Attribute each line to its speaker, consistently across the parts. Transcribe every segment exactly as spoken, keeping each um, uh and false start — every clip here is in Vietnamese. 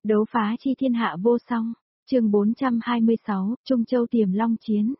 Speaker 1: Đấu phá chi thiên hạ vô song. Chương bốn trăm hai mươi sáu, Trung Châu Tiềm Long chiến.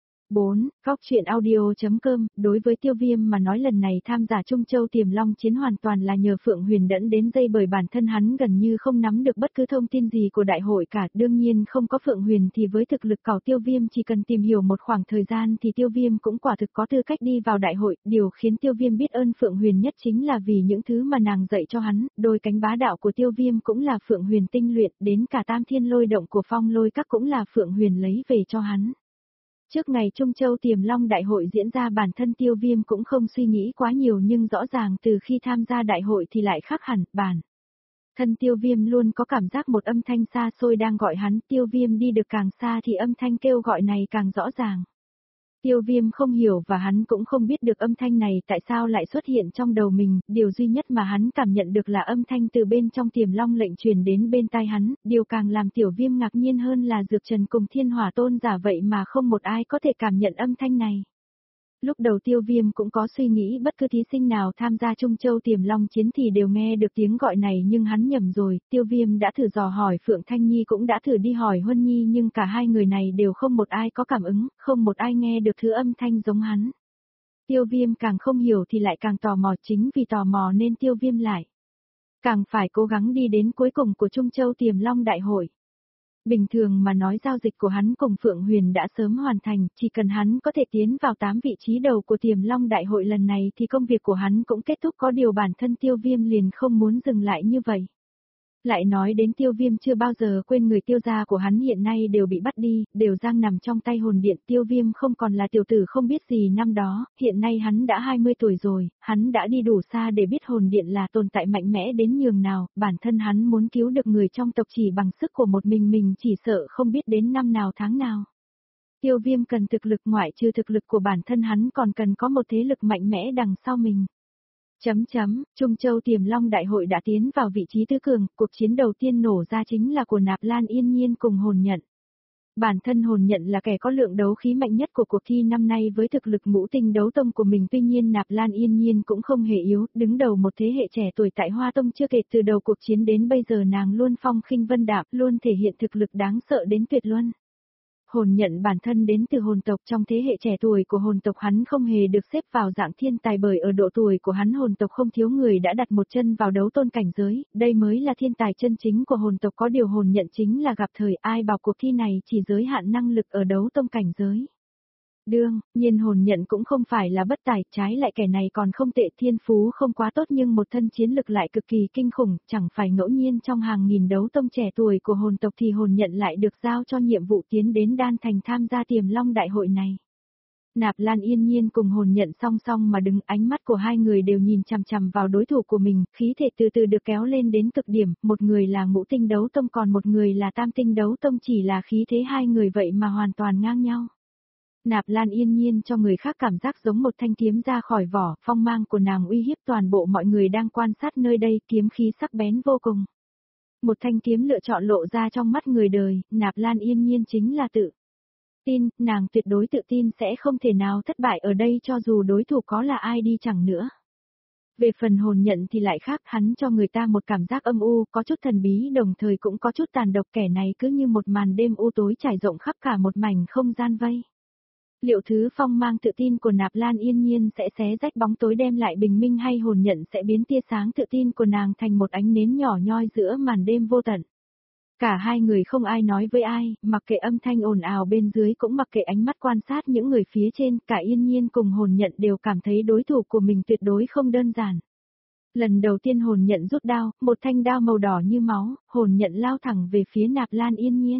Speaker 1: bốn. Góc truyện audio.com. Đối với Tiêu Viêm mà nói, lần này tham gia Trung Châu Tiềm Long chiến hoàn toàn là nhờ Phượng Huyền dẫn đến dây, bởi bản thân hắn gần như không nắm được bất cứ thông tin gì của đại hội cả. Đương nhiên không có Phượng Huyền thì với thực lực của Tiêu Viêm chỉ cần tìm hiểu một khoảng thời gian thì Tiêu Viêm cũng quả thực có tư cách đi vào đại hội. Điều khiến Tiêu Viêm biết ơn Phượng Huyền nhất chính là vì những thứ mà nàng dạy cho hắn. Đôi cánh bá đạo của Tiêu Viêm cũng là Phượng Huyền tinh luyện, đến cả tam thiên lôi động của Phong Lôi Các cũng là Phượng Huyền lấy về cho hắn. Trước ngày Trung Châu Tiềm Long đại hội diễn ra, bản thân Tiêu Viêm cũng không suy nghĩ quá nhiều, nhưng rõ ràng từ khi tham gia đại hội thì lại khác hẳn. Bản thân Tiêu Viêm luôn có cảm giác một âm thanh xa xôi đang gọi hắn. Tiêu Viêm đi được càng xa thì âm thanh kêu gọi này càng rõ ràng. Tiêu Viêm không hiểu và hắn cũng không biết được âm thanh này tại sao lại xuất hiện trong đầu mình, điều duy nhất mà hắn cảm nhận được là âm thanh từ bên trong Tiềm Long lệnh truyền đến bên tai hắn. Điều càng làm Tiểu Viêm ngạc nhiên hơn là Dược Trần cùng Thiên Hỏa Tôn giả vậy mà không một ai có thể cảm nhận âm thanh này. Lúc đầu Tiêu Viêm cũng có suy nghĩ bất cứ thí sinh nào tham gia Trung Châu Tiềm Long chiến thì đều nghe được tiếng gọi này, nhưng hắn nhầm rồi. Tiêu Viêm đã thử dò hỏi Phượng Thanh Nhi, cũng đã thử đi hỏi Huân Nhi, nhưng cả hai người này đều không một ai có cảm ứng, không một ai nghe được thứ âm thanh giống hắn. Tiêu Viêm càng không hiểu thì lại càng tò mò, chính vì tò mò nên Tiêu Viêm lại càng phải cố gắng đi đến cuối cùng của Trung Châu Tiềm Long đại hội. Bình thường mà nói, giao dịch của hắn cùng Phượng Huyền đã sớm hoàn thành, chỉ cần hắn có thể tiến vào tám vị trí đầu của Tiềm Long đại hội lần này thì công việc của hắn cũng kết thúc. Có điều bản thân Tiêu Viêm liền không muốn dừng lại như vậy. Lại nói đến Tiêu Viêm chưa bao giờ quên người Tiêu gia của hắn hiện nay đều bị bắt đi, đều giam nằm trong tay hồn điện. Tiêu Viêm không còn là tiểu tử không biết gì năm đó, hiện nay hắn đã hai mươi tuổi rồi, hắn đã đi đủ xa để biết hồn điện là tồn tại mạnh mẽ đến nhường nào. Bản thân hắn muốn cứu được người trong tộc chỉ bằng sức của một mình mình chỉ sợ không biết đến năm nào tháng nào. Tiêu Viêm cần thực lực, ngoại trừ thực lực của bản thân hắn còn cần có một thế lực mạnh mẽ đằng sau mình. Chấm chấm, Trung Châu Tiềm Long đại hội đã tiến vào vị trí tứ cường, cuộc chiến đầu tiên nổ ra chính là của Nạp Lan Yên Nhiên cùng Hồn Nhận. Bản thân Hồn Nhận là kẻ có lượng đấu khí mạnh nhất của cuộc thi năm nay với thực lực ngũ tinh đấu tông của mình, tuy nhiên Nạp Lan Yên Nhiên cũng không hề yếu, đứng đầu một thế hệ trẻ tuổi tại Hoa Tông. Chưa kể từ đầu cuộc chiến đến bây giờ nàng luôn phong khinh vân đạm, luôn thể hiện thực lực đáng sợ đến tuyệt luân. Hồn Nhận bản thân đến từ hồn tộc, trong thế hệ trẻ tuổi của hồn tộc hắn không hề được xếp vào dạng thiên tài, bởi ở độ tuổi của hắn hồn tộc không thiếu người đã đặt một chân vào đấu tôn cảnh giới, đây mới là thiên tài chân chính của hồn tộc. Có điều Hồn Nhận chính là gặp thời, ai bảo cuộc thi này chỉ giới hạn năng lực ở đấu tôn cảnh giới. Đương nhiên Hồn Nhận cũng không phải là bất tài, trái lại kẻ này còn không tệ, thiên phú không quá tốt nhưng một thân chiến lực lại cực kỳ kinh khủng, chẳng phải ngẫu nhiên trong hàng nghìn đấu tông trẻ tuổi của hồn tộc thì Hồn Nhận lại được giao cho nhiệm vụ tiến đến Đan Thành tham gia Tiềm Long đại hội này. Nạp Lan Yên Nhiên cùng Hồn Nhận song song mà đứng, ánh mắt của hai người đều nhìn chằm chằm vào đối thủ của mình, khí thể từ từ được kéo lên đến cực điểm, một người là ngũ tinh đấu tông còn một người là tam tinh đấu tông, chỉ là khí thế hai người vậy mà hoàn toàn ngang nhau. Nạp Lan Yên Nhiên cho người khác cảm giác giống một thanh kiếm ra khỏi vỏ, phong mang của nàng uy hiếp toàn bộ mọi người đang quan sát nơi đây, kiếm khí sắc bén vô cùng. Một thanh kiếm lựa chọn lộ ra trong mắt người đời, Nạp Lan Yên Nhiên chính là tự tin, nàng tuyệt đối tự tin sẽ không thể nào thất bại ở đây cho dù đối thủ có là ai đi chẳng nữa. Về phần Hồn Nhận thì lại khác, hắn cho người ta một cảm giác âm u, có chút thần bí đồng thời cũng có chút tàn độc, kẻ này cứ như một màn đêm u tối trải rộng khắp cả một mảnh không gian vây. Liệu thứ phong mang tự tin của Nạp Lan Yên Nhiên sẽ xé rách bóng tối đem lại bình minh, hay Hồn Nhận sẽ biến tia sáng tự tin của nàng thành một ánh nến nhỏ nhoi giữa màn đêm vô tận? Cả hai người không ai nói với ai, mặc kệ âm thanh ồn ào bên dưới cũng mặc kệ ánh mắt quan sát những người phía trên, cả Yên Nhiên cùng Hồn Nhận đều cảm thấy đối thủ của mình tuyệt đối không đơn giản. Lần đầu tiên Hồn Nhận rút đao, một thanh đao màu đỏ như máu, Hồn Nhận lao thẳng về phía Nạp Lan Yên Nhiên.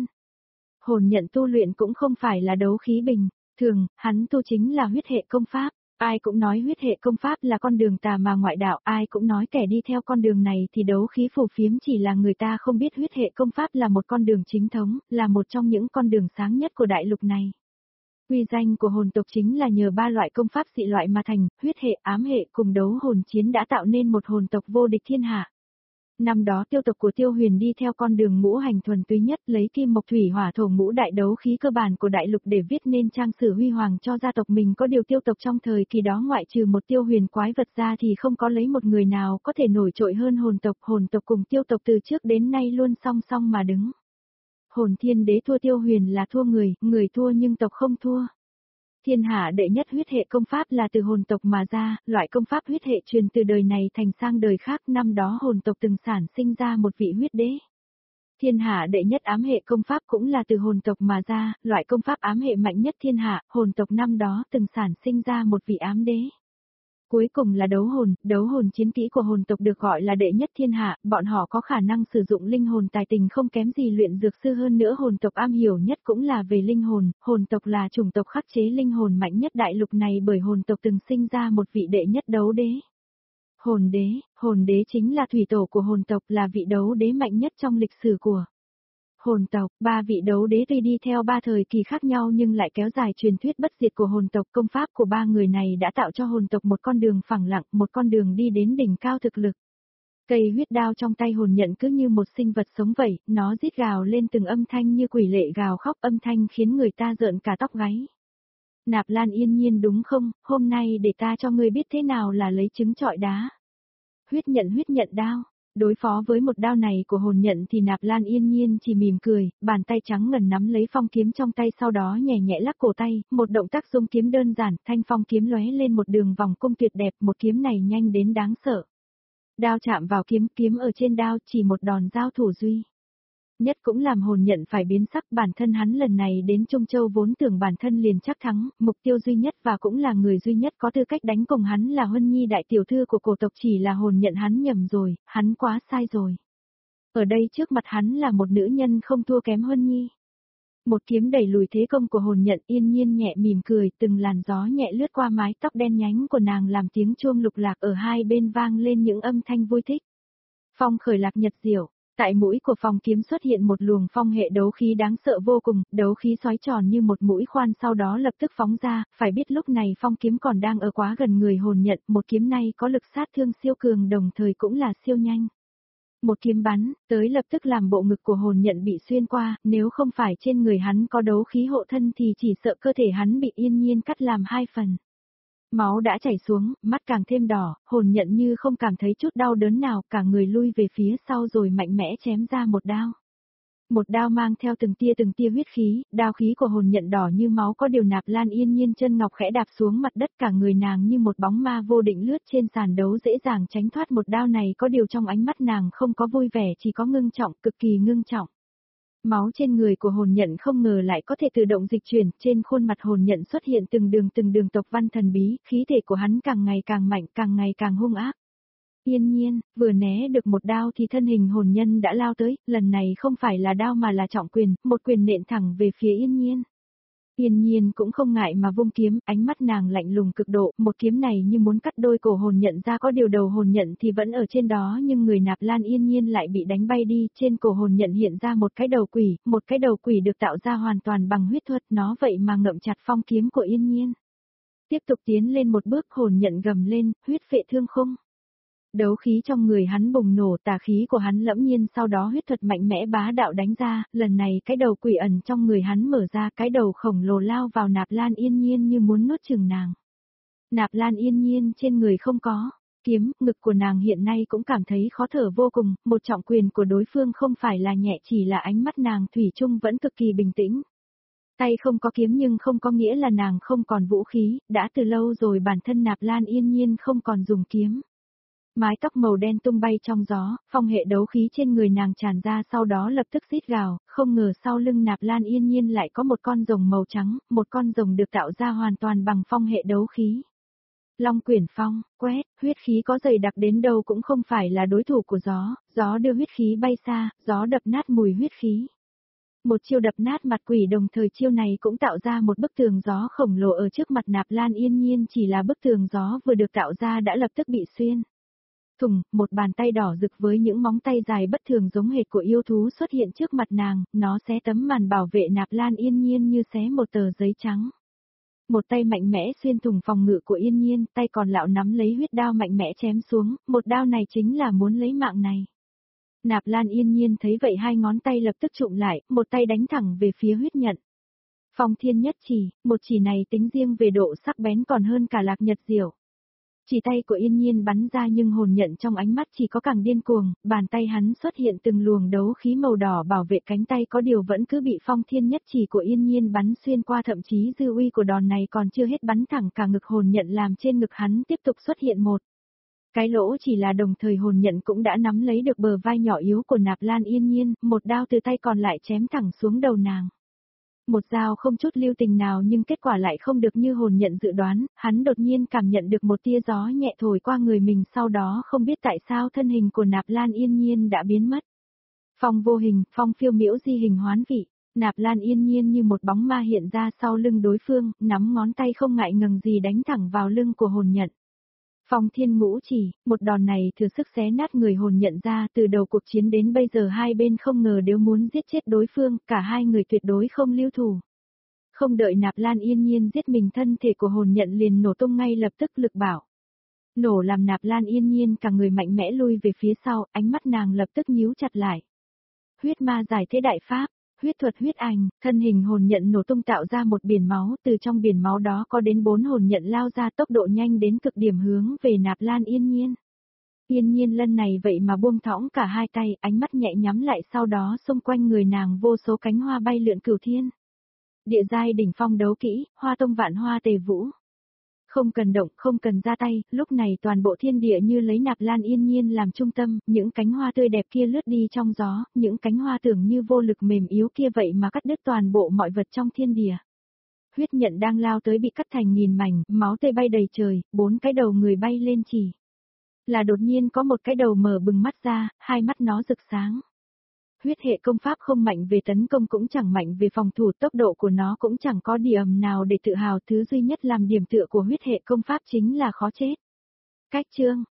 Speaker 1: Hồn Nhận tu luyện cũng không phải là đấu khí bình thường, hắn tu chính là huyết hệ công pháp. Ai cũng nói huyết hệ công pháp là con đường tà mà ngoại đạo, ai cũng nói kẻ đi theo con đường này thì đấu khí phù phiếm, chỉ là người ta không biết huyết hệ công pháp là một con đường chính thống, là một trong những con đường sáng nhất của đại lục này. Uy danh của hồn tộc chính là nhờ ba loại công pháp dị loại mà thành, huyết hệ, ám hệ cùng đấu hồn chiến đã tạo nên một hồn tộc vô địch thiên hạ. Năm đó tiêu tộc của Tiêu Huyền đi theo con đường ngũ hành thuần túy nhất, lấy kim mộc thủy hỏa thổ ngũ đại đấu khí cơ bản của đại lục để viết nên trang sử huy hoàng cho gia tộc mình. Có điều tiêu tộc trong thời kỳ đó ngoại trừ một Tiêu Huyền quái vật ra thì không có lấy một người nào có thể nổi trội hơn hồn tộc. Hồn tộc cùng tiêu tộc từ trước đến nay luôn song song mà đứng. Hồn thiên đế thua Tiêu Huyền là thua người, người thua nhưng tộc không thua. Thiên hạ đệ nhất huyết hệ công pháp là từ hồn tộc mà ra, loại công pháp huyết hệ truyền từ đời này thành sang đời khác. Năm đó hồn tộc từng sản sinh ra một vị huyết đế. Thiên hạ đệ nhất ám hệ công pháp cũng là từ hồn tộc mà ra, loại công pháp ám hệ mạnh nhất thiên hạ, hồn tộc năm đó từng sản sinh ra một vị ám đế. Cuối cùng là đấu hồn, đấu hồn chiến kỹ của hồn tộc được gọi là đệ nhất thiên hạ, bọn họ có khả năng sử dụng linh hồn tài tình không kém gì luyện dược sư. Hơn nữa hồn tộc am hiểu nhất cũng là về linh hồn, hồn tộc là chủng tộc khắc chế linh hồn mạnh nhất đại lục này bởi hồn tộc từng sinh ra một vị đệ nhất đấu đế. Hồn đế, hồn đế chính là thủy tổ của hồn tộc, là vị đấu đế mạnh nhất trong lịch sử của hồn tộc. Ba vị đấu đế tuy đi theo ba thời kỳ khác nhau nhưng lại kéo dài truyền thuyết bất diệt của hồn tộc. Công pháp của ba người này đã tạo cho hồn tộc một con đường phẳng lặng, một con đường đi đến đỉnh cao thực lực. Cây huyết đao trong tay hồn nhận cứ như một sinh vật sống vậy, nó rít gào lên từng âm thanh như quỷ lệ gào khóc, âm thanh khiến người ta rợn cả tóc gáy. Nạp Lan Yên Nhiên đúng không, hôm nay để ta cho ngươi biết thế nào là lấy trứng trọi đá. Huyết nhận huyết nhận đao. Đối phó với một đao này của hồn nhận thì Nạp Lan Yên Nhiên chỉ mỉm cười, bàn tay trắng ngần nắm lấy phong kiếm trong tay, sau đó nhẹ nhẹ lắc cổ tay, một động tác dung kiếm đơn giản, thanh phong kiếm lóe lên một đường vòng cung tuyệt đẹp, một kiếm này nhanh đến đáng sợ. Đao chạm vào kiếm, kiếm ở trên đao chỉ một đòn giao thủ duy nhất cũng làm hồn nhận phải biến sắc. Bản thân hắn lần này đến Trung Châu vốn tưởng bản thân liền chắc thắng, mục tiêu duy nhất và cũng là người duy nhất có tư cách đánh cùng hắn là Huân Nhi đại tiểu thư của cổ tộc. Chỉ là hồn nhận hắn nhầm rồi, hắn quá sai rồi. Ở đây trước mặt hắn là một nữ nhân không thua kém Huân Nhi. Một kiếm đẩy lùi thế công của hồn nhận. Yên Nhiên nhẹ mỉm cười, từng làn gió nhẹ lướt qua mái tóc đen nhánh của nàng làm tiếng chuông lục lạc ở hai bên vang lên những âm thanh vui thích. Phong khởi lạc nhật diệu. Tại mũi của phong kiếm xuất hiện một luồng phong hệ đấu khí đáng sợ vô cùng, đấu khí xoáy tròn như một mũi khoan sau đó lập tức phóng ra. Phải biết lúc này phong kiếm còn đang ở quá gần người hồn nhận, một kiếm này có lực sát thương siêu cường đồng thời cũng là siêu nhanh. Một kiếm bắn, tới lập tức làm bộ ngực của hồn nhận bị xuyên qua, nếu không phải trên người hắn có đấu khí hộ thân thì chỉ sợ cơ thể hắn bị Yên Nhiên cắt làm hai phần. Máu đã chảy xuống, mắt càng thêm đỏ, hồn nhận như không cảm thấy chút đau đớn nào, cả người lui về phía sau rồi mạnh mẽ chém ra một đao. Một đao mang theo từng tia từng tia huyết khí, đao khí của hồn nhận đỏ như máu. Có điều Nạp Lan Yên Nhiên chân ngọc khẽ đạp xuống mặt đất, cả người nàng như một bóng ma vô định lướt trên sàn đấu dễ dàng tránh thoát một đao này. Có điều trong ánh mắt nàng không có vui vẻ, chỉ có ngưng trọng, cực kỳ ngưng trọng. Máu trên người của hồn nhận không ngờ lại có thể tự động dịch chuyển, trên khuôn mặt hồn nhận xuất hiện từng đường từng đường tộc văn thần bí, khí thể của hắn càng ngày càng mạnh, càng ngày càng hung ác. Yên Nhiên, vừa né được một đao thì thân hình hồn nhân đã lao tới, lần này không phải là đao mà là trọng quyền, một quyền nện thẳng về phía Yên Nhiên. Yên Nhiên cũng không ngại mà vung kiếm, ánh mắt nàng lạnh lùng cực độ, một kiếm này như muốn cắt đôi cổ hồn nhận ra. Có điều đầu hồn nhận thì vẫn ở trên đó nhưng người Nạp Lan Yên Nhiên lại bị đánh bay đi. Trên cổ hồn nhận hiện ra một cái đầu quỷ, một cái đầu quỷ được tạo ra hoàn toàn bằng huyết thuật, nó vậy mà ngậm chặt phong kiếm của Yên Nhiên. Tiếp tục tiến lên một bước, hồn nhận gầm lên, huyết phệ thương khung. Đấu khí trong người hắn bùng nổ, tà khí của hắn lẫm nhiên, sau đó huyết thuật mạnh mẽ bá đạo đánh ra, lần này cái đầu quỷ ẩn trong người hắn mở ra, cái đầu khổng lồ lao vào Nạp Lan Yên Nhiên như muốn nuốt chửng nàng. Nạp Lan Yên Nhiên trên người không có kiếm, ngực của nàng hiện nay cũng cảm thấy khó thở vô cùng, một trọng quyền của đối phương không phải là nhẹ, chỉ là ánh mắt nàng thủy chung vẫn cực kỳ bình tĩnh. Tay không có kiếm nhưng không có nghĩa là nàng không còn vũ khí, đã từ lâu rồi bản thân Nạp Lan Yên Nhiên không còn dùng kiếm. Mái tóc màu đen tung bay trong gió, phong hệ đấu khí trên người nàng tràn ra, sau đó lập tức rít gào, không ngờ sau lưng Nạp Lan Yên Nhiên lại có một con rồng màu trắng, một con rồng được tạo ra hoàn toàn bằng phong hệ đấu khí. Long quyển phong, quét, huyết khí có dày đặc đến đâu cũng không phải là đối thủ của gió, gió đưa huyết khí bay xa, gió đập nát mùi huyết khí. Một chiêu đập nát mặt quỷ, đồng thời chiêu này cũng tạo ra một bức tường gió khổng lồ ở trước mặt Nạp Lan Yên Nhiên, chỉ là bức tường gió vừa được tạo ra đã lập tức bị xuyên thủng. Một bàn tay đỏ rực với những móng tay dài bất thường giống hệt của yêu thú xuất hiện trước mặt nàng, nó xé tấm màn bảo vệ Nạp Lan Yên Nhiên như xé một tờ giấy trắng. Một tay mạnh mẽ xuyên thủng phòng ngự của Yên Nhiên, tay còn lão nắm lấy huyết đao mạnh mẽ chém xuống, một đao này chính là muốn lấy mạng này. Nạp Lan Yên Nhiên thấy vậy hai ngón tay lập tức chụm lại, một tay đánh thẳng về phía huyết nhận. Phong thiên nhất chỉ, một chỉ này tính riêng về độ sắc bén còn hơn cả lạc nhật diệu. Chỉ tay của Yên Nhiên bắn ra nhưng hồn nhận trong ánh mắt chỉ có càng điên cuồng, bàn tay hắn xuất hiện từng luồng đấu khí màu đỏ bảo vệ cánh tay có điều vẫn cứ bị phong thiên nhất chỉ của Yên Nhiên bắn xuyên qua, thậm chí dư uy của đòn này còn chưa hết bắn thẳng cả ngực hồn nhận làm trên ngực hắn tiếp tục xuất hiện một cái lỗ, chỉ là đồng thời hồn nhận cũng đã nắm lấy được bờ vai nhỏ yếu của Nạp Lan Yên Nhiên, một đao từ tay còn lại chém thẳng xuống đầu nàng. Một dao không chút lưu tình nào nhưng kết quả lại không được như hồn nhận dự đoán, hắn đột nhiên cảm nhận được một tia gió nhẹ thổi qua người mình, sau đó không biết tại sao thân hình của Nạp Lan Yên Nhiên đã biến mất. Phong vô hình, phong phiêu miễu di hình hoán vị, Nạp Lan Yên Nhiên như một bóng ma hiện ra sau lưng đối phương, nắm ngón tay không ngại ngần gì đánh thẳng vào lưng của hồn nhận. Phong thiên ngũ chỉ, một đòn này thừa sức xé nát người hồn nhận ra, từ đầu cuộc chiến đến bây giờ hai bên không ngờ đều muốn giết chết đối phương, cả hai người tuyệt đối không lưu thủ. Không đợi Nạp Lan Yên Nhiên giết mình, thân thể của hồn nhận liền nổ tung ngay lập tức, lực bảo. Nổ làm Nạp Lan Yên Nhiên cả người mạnh mẽ lui về phía sau, ánh mắt nàng lập tức nhíu chặt lại. Huyết ma giải thế đại pháp. Huyết thuật huyết ảnh, thân hình hồn nhận nổ tung tạo ra một biển máu, từ trong biển máu đó có đến bốn hồn nhận lao ra tốc độ nhanh đến cực điểm hướng về Nạp Lan Yên Nhiên. Yên Nhiên lần này vậy mà buông thõng cả hai tay, ánh mắt nhẹ nhắm lại, sau đó xung quanh người nàng vô số cánh hoa bay lượn cửu thiên. Địa giai đỉnh phong đấu kỹ, hoa tông vạn hoa tề vũ. Không cần động, không cần ra tay, lúc này toàn bộ thiên địa như lấy Nạp Lan Yên Nhiên làm trung tâm, những cánh hoa tươi đẹp kia lướt đi trong gió, những cánh hoa tưởng như vô lực mềm yếu kia vậy mà cắt đứt toàn bộ mọi vật trong thiên địa. Huyết nhận đang lao tới bị cắt thành nghìn mảnh, máu tươi bay đầy trời, bốn cái đầu người bay lên, chỉ là đột nhiên có một cái đầu mở bừng mắt ra, hai mắt nó rực sáng. Huyết hệ công pháp không mạnh về tấn công cũng chẳng mạnh về phòng thủ, tốc độ của nó cũng chẳng có điểm nào để tự hào, thứ duy nhất làm điểm tựa của huyết hệ công pháp chính là khó chết. Cách chương